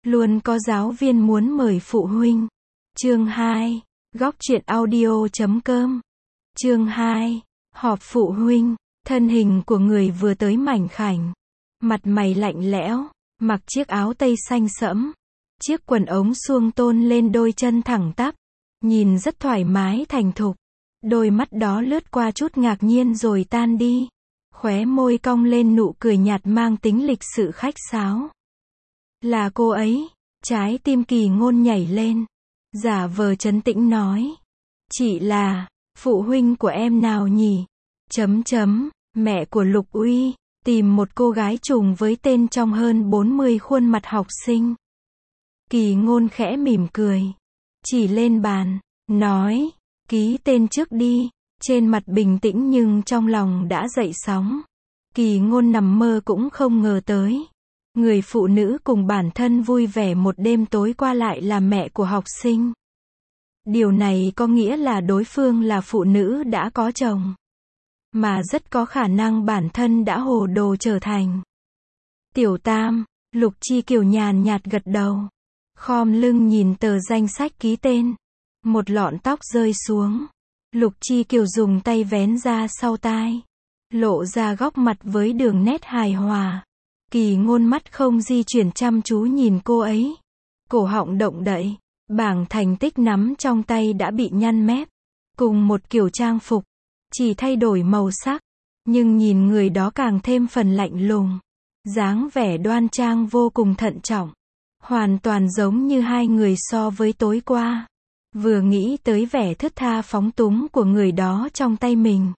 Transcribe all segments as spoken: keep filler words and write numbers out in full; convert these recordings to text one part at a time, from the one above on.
Luôn có giáo viên muốn mời phụ huynh. Chương hai. Góc truyện audio chấm com. Chương hai. Họp phụ huynh. Thân hình của người vừa tới mảnh khảnh. Mặt mày lạnh lẽo, mặc chiếc áo tây xanh sẫm. Chiếc quần ống suông tôn lên đôi chân thẳng tắp. Nhìn rất thoải mái thành thục. Đôi mắt đó lướt qua chút ngạc nhiên rồi tan đi. Khóe môi cong lên nụ cười nhạt mang tính lịch sự khách sáo. Là cô ấy. Trái tim Kỳ Ngôn nhảy lên. Giả vờ trấn tĩnh nói. Chị là, phụ huynh của em nào nhỉ? Chấm chấm, mẹ của Lục Uy, tìm một cô gái trùng với tên trong hơn bốn mươi khuôn mặt học sinh. Kỳ Ngôn khẽ mỉm cười. Chỉ lên bàn, nói, ký tên trước đi. Trên mặt bình tĩnh nhưng trong lòng đã dậy sóng. Kỳ Ngôn nằm mơ cũng không ngờ tới. Người phụ nữ cùng bản thân vui vẻ một đêm tối qua lại là mẹ của học sinh. Điều này có nghĩa là đối phương là phụ nữ đã có chồng. Mà rất có khả năng bản thân đã hồ đồ trở thành. Tiểu Tam, Lục Chi Kiều nhàn nhạt gật đầu. Khom lưng nhìn tờ danh sách ký tên. Một lọn tóc rơi xuống. Lục Chi Kiều dùng tay vén ra sau tai. Lộ ra góc mặt với đường nét hài hòa. Kỳ Ngôn mắt không di chuyển chăm chú nhìn cô ấy. Cổ họng động đậy. Bảng thành tích nắm trong tay đã bị nhăn mép. Cùng một kiểu trang phục. Chỉ thay đổi màu sắc. Nhưng nhìn người đó càng thêm phần lạnh lùng. Dáng vẻ đoan trang vô cùng thận trọng. Hoàn toàn giống như hai người so với tối qua. Vừa nghĩ tới vẻ thướt tha phóng túng của người đó trong tay mình.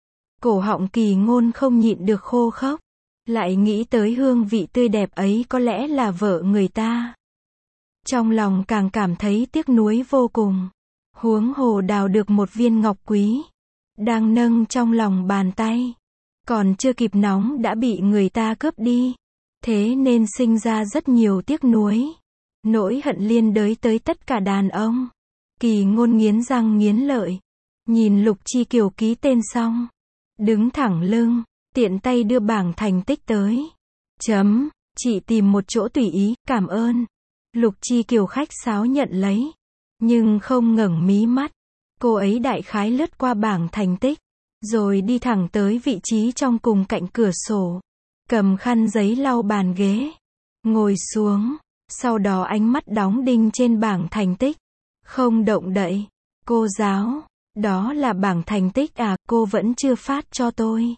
Cổ họng Kỳ Ngôn không nhịn được khô khốc. Lại nghĩ tới hương vị tươi đẹp ấy có lẽ là vợ người ta. Trong lòng càng cảm thấy tiếc nuối vô cùng. Huống hồ đào được một viên ngọc quý. Đang nâng trong lòng bàn tay. Còn chưa kịp nóng đã bị người ta cướp đi. Thế nên sinh ra rất nhiều tiếc nuối. Nỗi hận liên đới tới tất cả đàn ông. Kỳ Ngôn nghiến răng nghiến lợi. Nhìn Lục Chi Kiều ký tên xong. Đứng thẳng lưng. Tiện tay đưa bảng thành tích tới. Chấm, chị tìm một chỗ tùy ý, cảm ơn. Lục Chi Kiều khách sáo nhận lấy. Nhưng không ngẩng mí mắt. Cô ấy đại khái lướt qua bảng thành tích. Rồi đi thẳng tới vị trí trong cùng cạnh cửa sổ. Cầm khăn giấy lau bàn ghế. Ngồi xuống. Sau đó ánh mắt đóng đinh trên bảng thành tích. Không động đậy. Cô giáo, đó là bảng thành tích à, cô vẫn chưa phát cho tôi.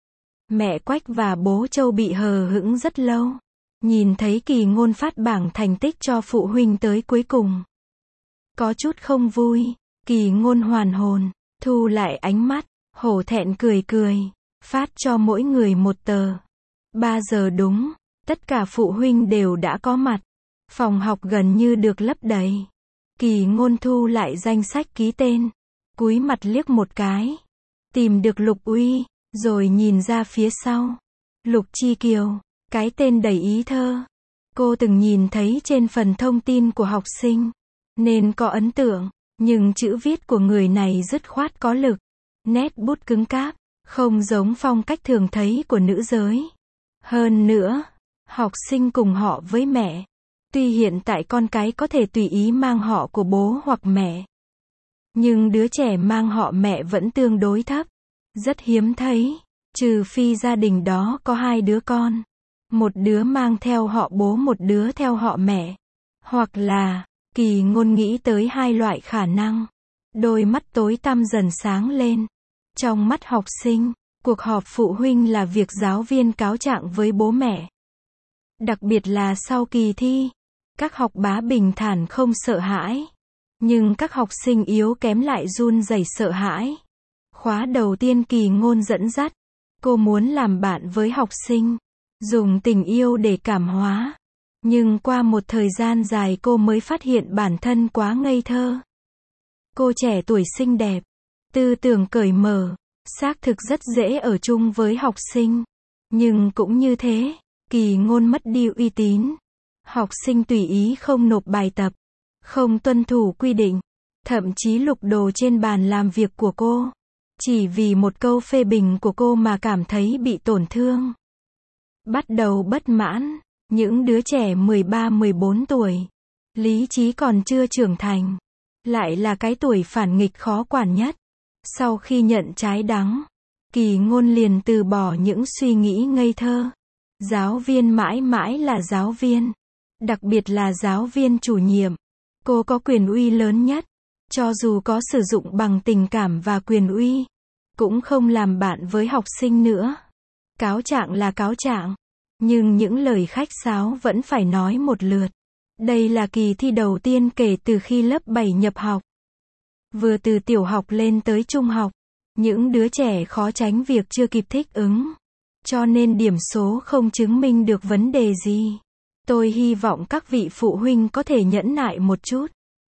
Mẹ Quách và bố Châu bị hờ hững rất lâu. Nhìn thấy Kỳ Ngôn phát bảng thành tích cho phụ huynh tới cuối cùng. Có chút không vui. Kỳ Ngôn hoàn hồn. Thu lại ánh mắt. Hổ thẹn cười cười. Phát cho mỗi người một tờ. Ba giờ đúng. Tất cả phụ huynh đều đã có mặt. Phòng học gần như được lấp đầy. Kỳ Ngôn thu lại danh sách ký tên. Cúi mặt liếc một cái. Tìm được Lục Uy. Rồi nhìn ra phía sau. Lục Chi Kiều. Cái tên đầy ý thơ. Cô từng nhìn thấy trên phần thông tin của học sinh. Nên có ấn tượng. Nhưng chữ viết của người này dứt khoát có lực. Nét bút cứng cáp. Không giống phong cách thường thấy của nữ giới. Hơn nữa. Học sinh cùng họ với mẹ. Tuy hiện tại con cái có thể tùy ý mang họ của bố hoặc mẹ. Nhưng đứa trẻ mang họ mẹ vẫn tương đối thấp. Rất hiếm thấy. Trừ phi gia đình đó có hai đứa con. Một đứa mang theo họ bố, một đứa theo họ mẹ. Hoặc là, Kỳ Ngôn nghĩ tới hai loại khả năng. Đôi mắt tối tăm dần sáng lên. Trong mắt học sinh, cuộc họp phụ huynh là việc giáo viên cáo trạng với bố mẹ. Đặc biệt là sau kỳ thi. Các học bá bình thản không sợ hãi. Nhưng các học sinh yếu kém lại run rẩy sợ hãi. Khóa đầu tiên Kỳ Ngôn dẫn dắt. Cô muốn làm bạn với học sinh. Dùng tình yêu để cảm hóa. Nhưng qua một thời gian dài cô mới phát hiện bản thân quá ngây thơ. Cô trẻ tuổi xinh đẹp. Tư tưởng cởi mở. Xác thực rất dễ ở chung với học sinh. Nhưng cũng như thế. Kỳ Ngôn mất đi uy tín. Học sinh tùy ý không nộp bài tập. Không tuân thủ quy định. Thậm chí lục đồ trên bàn làm việc của cô. Chỉ vì một câu phê bình của cô mà cảm thấy bị tổn thương. Bắt đầu bất mãn. Những đứa trẻ mười ba mười bốn tuổi, lý trí còn chưa trưởng thành, lại là cái tuổi phản nghịch khó quản nhất. Sau khi nhận trái đắng, Kỳ Ngôn liền từ bỏ những suy nghĩ ngây thơ. Giáo viên mãi mãi là giáo viên, đặc biệt là giáo viên chủ nhiệm. Cô có quyền uy lớn nhất, cho dù có sử dụng bằng tình cảm và quyền uy, cũng không làm bạn với học sinh nữa. Cáo trạng là cáo trạng, nhưng những lời khách sáo vẫn phải nói một lượt. Đây là kỳ thi đầu tiên kể từ khi lớp bảy nhập học. Vừa từ tiểu học lên tới trung học, những đứa trẻ khó tránh việc chưa kịp thích ứng. Cho nên điểm số không chứng minh được vấn đề gì. Tôi hy vọng các vị phụ huynh có thể nhẫn nại một chút.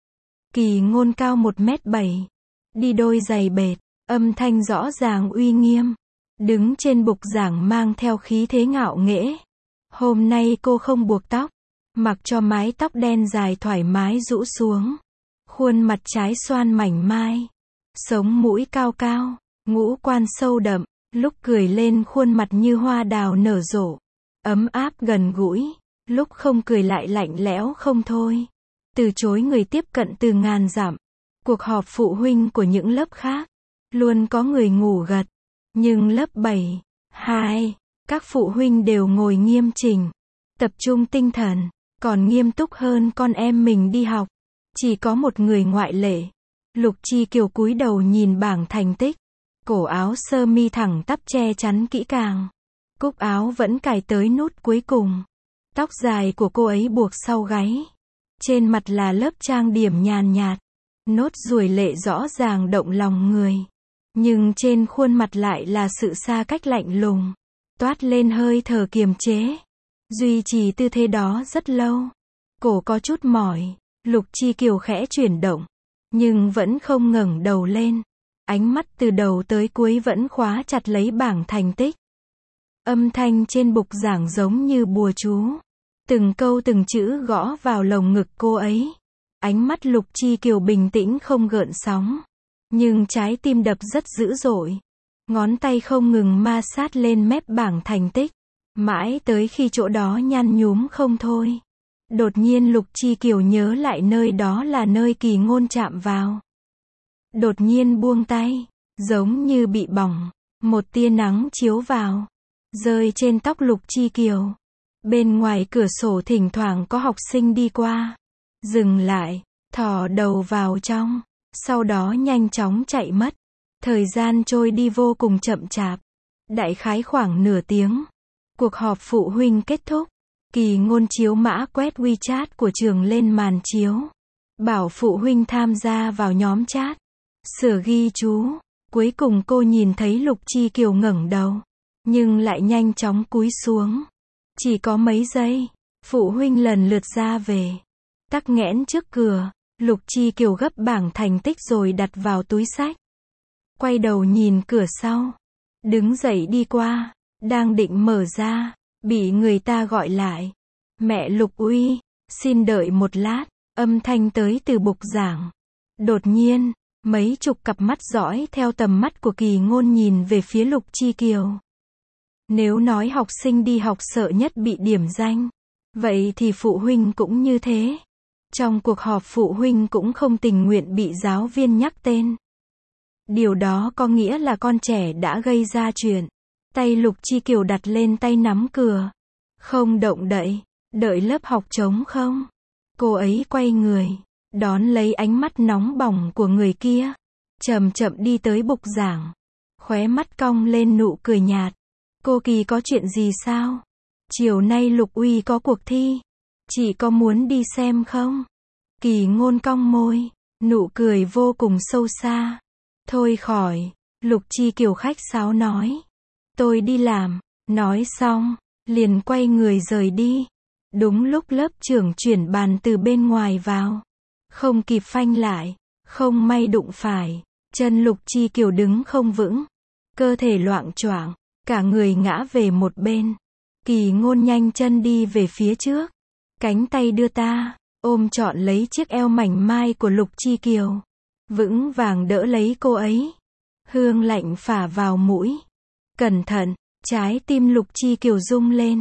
Kỳ Ngôn cao một mét bảy, đi đôi giày bệt, âm thanh rõ ràng uy nghiêm, đứng trên bục giảng mang theo khí thế ngạo nghễ. Hôm nay cô không buộc tóc, mặc cho mái tóc đen dài thoải mái rũ xuống, khuôn mặt trái xoan mảnh mai, sống mũi cao cao, ngũ quan sâu đậm, lúc cười lên khuôn mặt như hoa đào nở rộ, ấm áp gần gũi, lúc không cười lại lạnh lẽo không thôi. Từ chối người tiếp cận từ ngàn dặm. Cuộc họp phụ huynh của những lớp khác, luôn có người ngủ gật, nhưng lớp bảy, hai, các phụ huynh đều ngồi nghiêm chỉnh, tập trung tinh thần, còn nghiêm túc hơn con em mình đi học. Chỉ có một người ngoại lệ. Lục Chi Kiều cúi đầu nhìn bảng thành tích, cổ áo sơ mi thẳng tắp che chắn kỹ càng, cúc áo vẫn cài tới nút cuối cùng, tóc dài của cô ấy buộc sau gáy, trên mặt là lớp trang điểm nhàn nhạt, nốt ruồi lệ rõ ràng động lòng người, nhưng trên khuôn mặt lại là sự xa cách lạnh lùng, toát lên hơi thở kiềm chế, duy trì tư thế đó rất lâu, cổ có chút mỏi. Lục Chi Kiều khẽ chuyển động, nhưng vẫn không ngẩng đầu lên. Ánh mắt từ đầu tới cuối vẫn khóa chặt lấy bảng thành tích. Âm thanh trên bục giảng giống như bùa chú. Từng câu từng chữ gõ vào lồng ngực cô ấy. Ánh mắt Lục Chi Kiều bình tĩnh không gợn sóng. Nhưng trái tim đập rất dữ dội. Ngón tay không ngừng ma sát lên mép bảng thành tích. Mãi tới khi chỗ đó nhăn nhúm không thôi. Đột nhiên Lục Chi Kiều nhớ lại nơi đó là nơi Kỳ Ngôn chạm vào. Đột nhiên buông tay, giống như bị bỏng, một tia nắng chiếu vào, rơi trên tóc Lục Chi Kiều. Bên ngoài cửa sổ thỉnh thoảng có học sinh đi qua, dừng lại, thò đầu vào trong, sau đó nhanh chóng chạy mất. Thời gian trôi đi vô cùng chậm chạp, đại khái khoảng nửa tiếng. Cuộc họp phụ huynh kết thúc. Kỳ Ngôn chiếu mã quét WeChat của trường lên màn chiếu, bảo phụ huynh tham gia vào nhóm chat, sửa ghi chú. Cuối cùng cô nhìn thấy Lục Chi Kiều ngẩng đầu, nhưng lại nhanh chóng cúi xuống. Chỉ có mấy giây, phụ huynh lần lượt ra về. Tắc nghẽn trước cửa, Lục Chi Kiều gấp bảng thành tích rồi đặt vào túi xách. Quay đầu nhìn cửa sau, đứng dậy đi qua, đang định mở ra, bị người ta gọi lại. Mẹ Lục Uy, xin đợi một lát, âm thanh tới từ bục giảng. Đột nhiên, mấy chục cặp mắt dõi theo tầm mắt của Kỳ Ngôn nhìn về phía Lục Chi Kiều. Nếu nói học sinh đi học sợ nhất bị điểm danh, vậy thì phụ huynh cũng như thế. Trong cuộc họp phụ huynh cũng không tình nguyện bị giáo viên nhắc tên. Điều đó có nghĩa là con trẻ đã gây ra chuyện. Tay Lục Chi Kiều đặt lên tay nắm cửa. Không động đậy, đợi lớp học trống không. Cô ấy quay người, đón lấy ánh mắt nóng bỏng của người kia. Chậm chậm đi tới bục giảng. Khóe mắt cong lên nụ cười nhạt. Cô Kỳ có chuyện gì sao? Chiều nay Lục Uy có cuộc thi. Chị có muốn đi xem không? Kỳ Ngôn cong môi, nụ cười vô cùng sâu xa. Thôi khỏi, Lục Chi Kiều khách sáo nói. Tôi đi làm, nói xong, liền quay người rời đi. Đúng lúc lớp trưởng chuyển bàn từ bên ngoài vào. Không kịp phanh lại, không may đụng phải. Chân Lục Chi Kiều đứng không vững. Cơ thể loạng choạng, cả người ngã về một bên. Kỳ Ngôn nhanh chân đi về phía trước. Cánh tay đưa ta, ôm trọn lấy chiếc eo mảnh mai của Lục Chi Kiều. Vững vàng đỡ lấy cô ấy. Hương lạnh phả vào mũi. Cẩn thận, trái tim Lục Chi Kiều rung lên.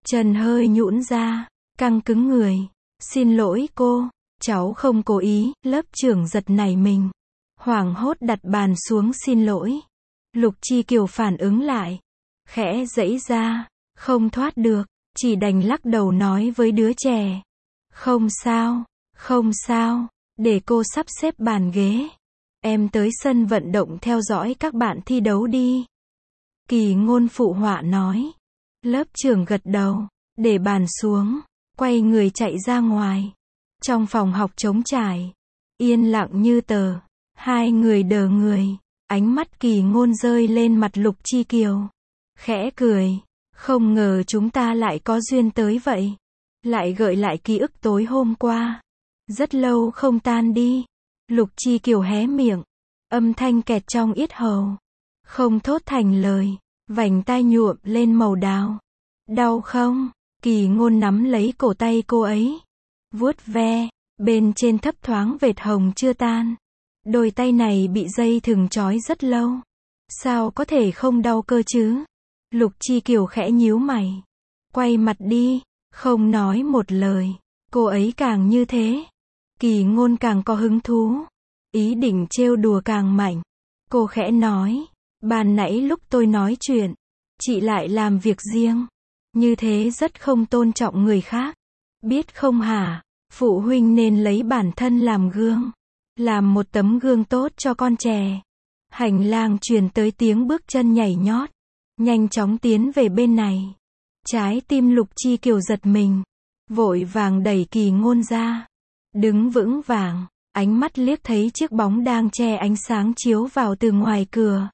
Chân hơi nhũn ra, căng cứng người. Xin lỗi cô, cháu không cố ý. Lớp trưởng giật nảy mình, hoảng hốt đặt bàn xuống xin lỗi. Lục Chi Kiều phản ứng lại, khẽ giãy ra, không thoát được, chỉ đành lắc đầu nói với đứa trẻ. Không sao, không sao, để cô sắp xếp bàn ghế. Em tới sân vận động theo dõi các bạn thi đấu đi. Kỳ Ngôn phụ họa nói. Lớp trưởng gật đầu, để bàn xuống, quay người chạy ra ngoài. Trong phòng học trống trải, yên lặng như tờ, hai người đờ người, ánh mắt Kỳ Ngôn rơi lên mặt Lục Chi Kiều. Khẽ cười, không ngờ chúng ta lại có duyên tới vậy. Lại gợi lại ký ức tối hôm qua. Rất lâu không tan đi. Lục Chi Kiều hé miệng, âm thanh kẹt trong yết hầu, không thốt thành lời, vành tai nhuộm lên màu đào. Đau không? Kỳ Ngôn nắm lấy cổ tay cô ấy, vuốt ve, bên trên thấp thoáng vệt hồng chưa tan. Đôi tay này bị dây thừng trói rất lâu. Sao có thể không đau cơ chứ? Lục Chi Kiều khẽ nhíu mày, quay mặt đi, không nói một lời. Cô ấy càng như thế, Kỳ Ngôn càng có hứng thú, ý định trêu đùa càng mạnh. Cô khẽ nói, ban nãy lúc tôi nói chuyện, chị lại làm việc riêng, như thế rất không tôn trọng người khác. Biết không hả? Phụ huynh nên lấy bản thân làm gương, làm một tấm gương tốt cho con trẻ. Hành lang truyền tới tiếng bước chân nhảy nhót, nhanh chóng tiến về bên này. Trái tim Lục Chi Kiều giật mình, vội vàng đẩy Kỳ Ngôn ra, đứng vững vàng, ánh mắt liếc thấy chiếc bóng đang che ánh sáng chiếu vào từ ngoài cửa.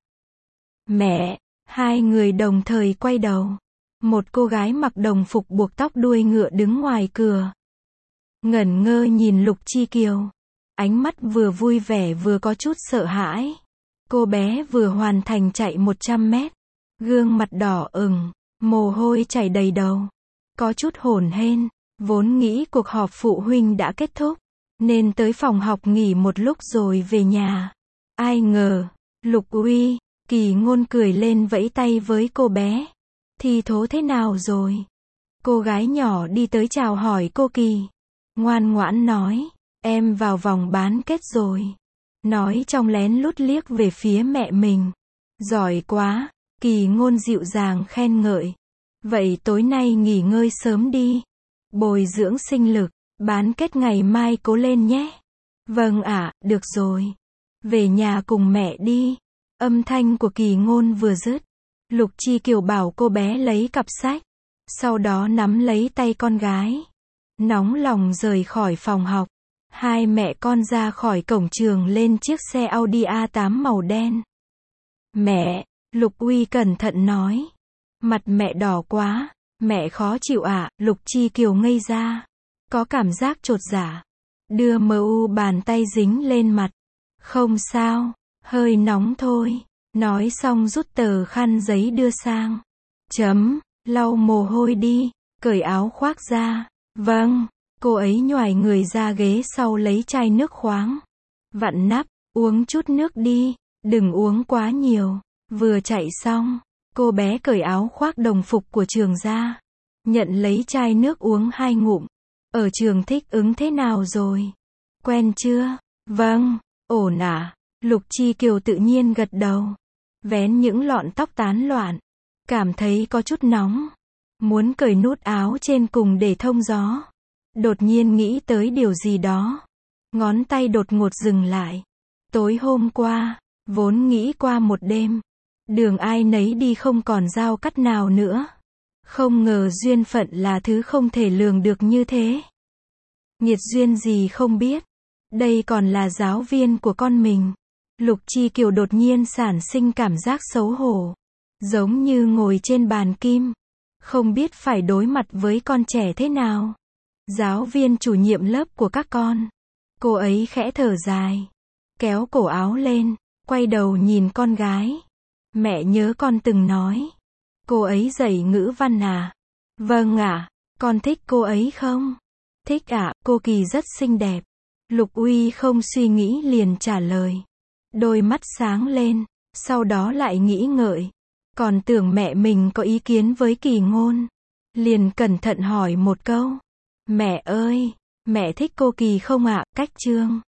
Mẹ! Hai người đồng thời quay đầu. Một cô gái mặc đồng phục buộc tóc đuôi ngựa đứng ngoài cửa, ngẩn ngơ nhìn Lục Chi Kiều, ánh mắt vừa vui vẻ vừa có chút sợ hãi. Cô bé vừa hoàn thành chạy một trăm mét, gương mặt đỏ ửng, mồ hôi chảy đầy đầu, có chút hổn hển. Vốn nghĩ cuộc họp phụ huynh đã kết thúc, nên tới phòng học nghỉ một lúc rồi về nhà. Ai ngờ, Lục Uy, Kỳ Ngôn cười lên vẫy tay với cô bé. Thi thố thế nào rồi? Cô gái nhỏ đi tới chào hỏi cô Kỳ, ngoan ngoãn nói, em vào vòng bán kết rồi. Nói trong lén lút liếc về phía mẹ mình. Giỏi quá, Kỳ Ngôn dịu dàng khen ngợi. Vậy tối nay nghỉ ngơi sớm đi, bồi dưỡng sinh lực, bán kết ngày mai cố lên nhé. Vâng ạ, được rồi. Về nhà cùng mẹ đi. Âm thanh của Kỳ Ngôn vừa dứt, Lục Chi Kiều bảo cô bé lấy cặp sách, sau đó nắm lấy tay con gái, nóng lòng rời khỏi phòng học. Hai mẹ con ra khỏi cổng trường lên chiếc xe Audi a tám màu đen. Mẹ! Lục Uy cẩn thận nói. Mặt mẹ đỏ quá, mẹ khó chịu ạ. À? Lục Chi Kiều ngây ra, có cảm giác chột dạ, đưa mờ u bàn tay dính lên mặt. Không sao, hơi nóng thôi. Nói xong rút tờ khăn giấy đưa sang. Chấm, lau mồ hôi đi, cởi áo khoác ra. Vâng. Cô ấy nhoài người ra ghế sau lấy chai nước khoáng, vặn nắp, uống chút nước đi, đừng uống quá nhiều. Vừa chạy xong, cô bé cởi áo khoác đồng phục của trường ra, nhận lấy chai nước uống hai ngụm. Ở trường thích ứng thế nào rồi? Quen chưa? Vâng, ổn ạ. Lục Chi Kiều tự nhiên gật đầu, vén những lọn tóc tán loạn, cảm thấy có chút nóng, muốn cởi nút áo trên cùng để thông gió. Đột nhiên nghĩ tới điều gì đó, ngón tay đột ngột dừng lại. Tối hôm qua, vốn nghĩ qua một đêm, đường ai nấy đi không còn giao cắt nào nữa. Không ngờ duyên phận là thứ không thể lường được như thế. Nghiệt duyên gì không biết, đây còn là giáo viên của con mình. Lục Chi Kiều đột nhiên sản sinh cảm giác xấu hổ, giống như ngồi trên bàn kim, không biết phải đối mặt với con trẻ thế nào. Giáo viên chủ nhiệm lớp của các con. Cô ấy khẽ thở dài, kéo cổ áo lên, quay đầu nhìn con gái. Mẹ nhớ con từng nói, cô ấy dạy ngữ văn à? Vâng ạ. Con thích cô ấy không? Thích ạ, cô Kỳ rất xinh đẹp. Lục Uy không suy nghĩ liền trả lời. Đôi mắt sáng lên, sau đó lại nghĩ ngợi. Còn tưởng mẹ mình có ý kiến với Kỳ Ngôn. liền cẩn thận hỏi một câu. Mẹ ơi, mẹ thích cô Kỳ không ạ? Cách chương